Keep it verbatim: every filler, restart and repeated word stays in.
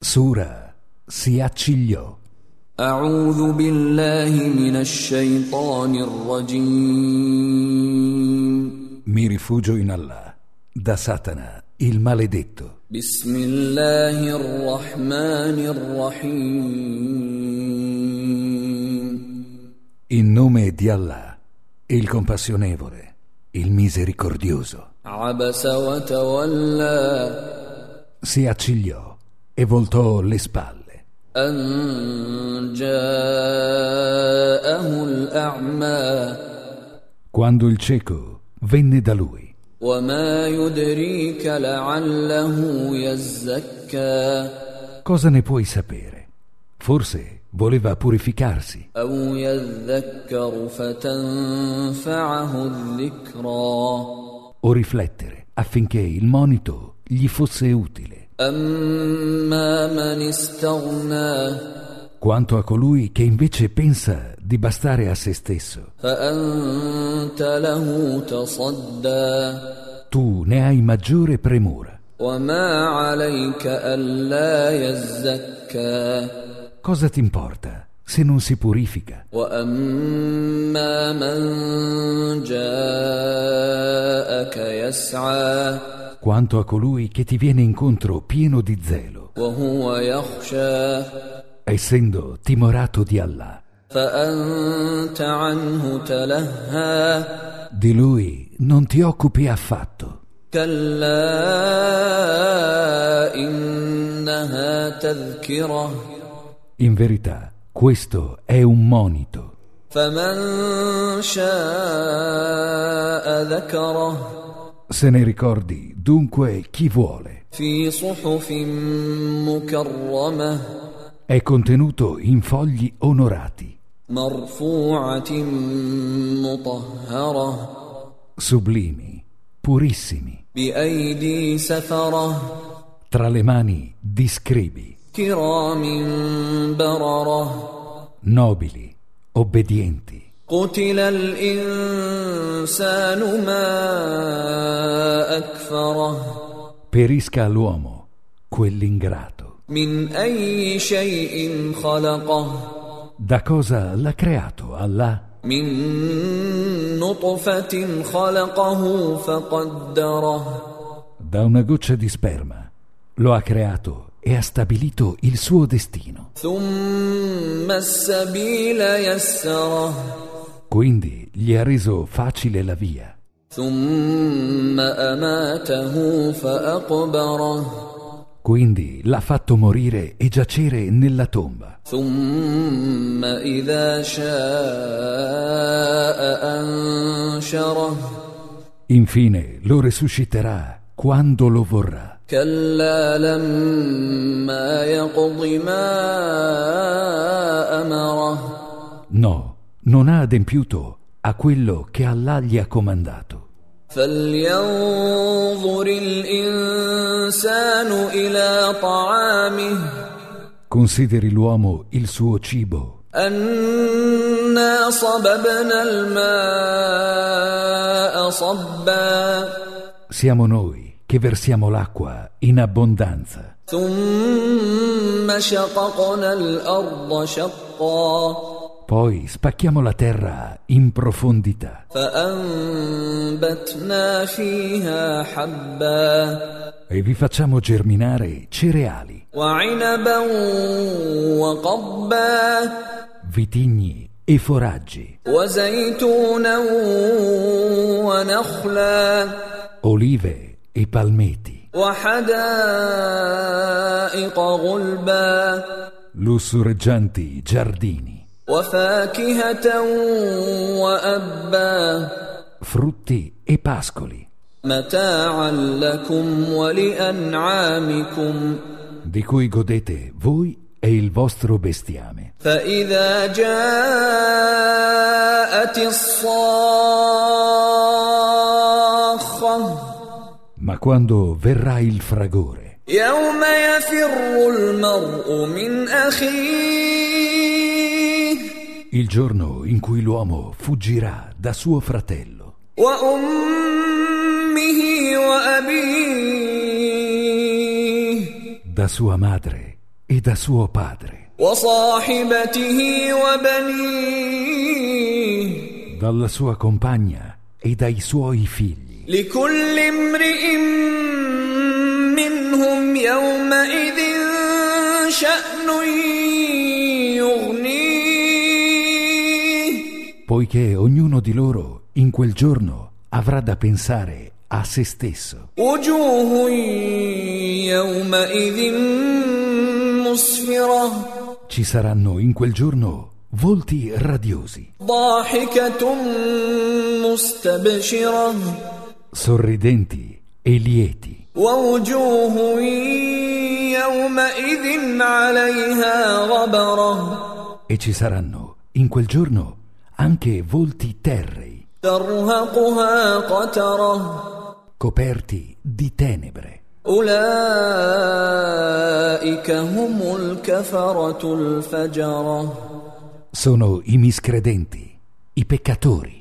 Sura si accigliò. أعوذ بالله من الشيطان الرجيم. Mi rifugio in Allah, da Satana, il maledetto. بسم الله الرحمن الرحيم. In nome di Allah, il compassionevole, il misericordioso. عبس وتولى. Si accigliò e voltò le spalle. أن جاءه الأعمى. Quando il cieco venne da lui. وما يدريك لعله يزكى. Cosa ne puoi sapere? Forse voleva purificarsi. أو يذكر فتنفعه الذكرى. O riflettere affinché il monito gli fosse utile. أما من استغنى. Quanto a colui che invece pensa di bastare a se stesso, فأنت له تصدى. tu ne hai maggiore premura. وما عليك ألا يزكى. Cosa ti importa se non si purifica? وأما من جاءك يسعى. Quanto a colui che ti viene incontro pieno di zelo, وهو يخشى. essendo timorato di Allah, فأنت عنه تلهى. di lui non ti occupi affatto. كلا إنها تذكرة. In verità, questo è un monito. فمن شاء ذكره. Se ne ricordi dunque chi vuole. في صحف مكرمة. È contenuto in fogli onorati, مرفوعة مطهرة. sublimi, purissimi, بأيدي سفرة. tra le mani di scribi, كرام بررة. nobili, obbedienti. قتل الإنسان ما أكفره. Perisca l'uomo, quell'ingrato. من أي شيء خلقه. Da cosa l'ha creato Allah? من نطفة خلقه فقدره. Da una goccia di sperma. Lo ha creato e ha stabilito il suo destino. ثم السبيل يسره. Quindi gli ha reso facile la via. ثم أماته فأقبره. Quindi l'ha fatto morire e giacere nella tomba. ثم إذا شاء أنشره. Infine lo resusciterà quando lo vorrà. كلا لما يقض ما أمره. No, non ha adempiuto a quello che Allah gli ha comandato. فلينظر الإنسان إلى طعامه. Consideri l'uomo il suo cibo. أنا صببنا الماء صبا. Siamo noi che versiamo l'acqua in abbondanza. ثم شققنا الأرض شقا. Poi spacchiamo la terra in profondità. فأنبتنا فيها حبا. E vi facciamo germinare cereali, وعنبا وقضبا. vitigni e foraggi, وزيتونا ونخلا. olive e palmeti, وحدائق غلبا. lussureggianti giardini, وفاكهة وأبا. frutti e pascoli, متاعا لكم ولأنعامكم. di cui godete voi e il vostro bestiame. فإذا جاءت الصاخة. Ma quando verrà il fragore, يوم يفر المرء من أخيه. il giorno in cui l'uomo fuggirà da suo fratello, وأمه وأبيه. da sua madre e da suo padre, وصاحبته وبنيه dalla sua compagna e dai suoi figli. لكل امرئ منهم يومئذ شأن يغنيه Poiché ognuno di loro in quel giorno avrà da pensare a se stesso. وجوه يومئذ مسفرة Ci saranno in quel giorno volti radiosi, ضاحكة مستبشرة sorridenti e lieti, ووجوه يومئذ عليها غبرة e ci saranno in quel giorno anche volti terrei, ترهقها قترة coperti di tenebre. أولئك هم الكفرة الفجرة Sono i miscredenti, i peccatori.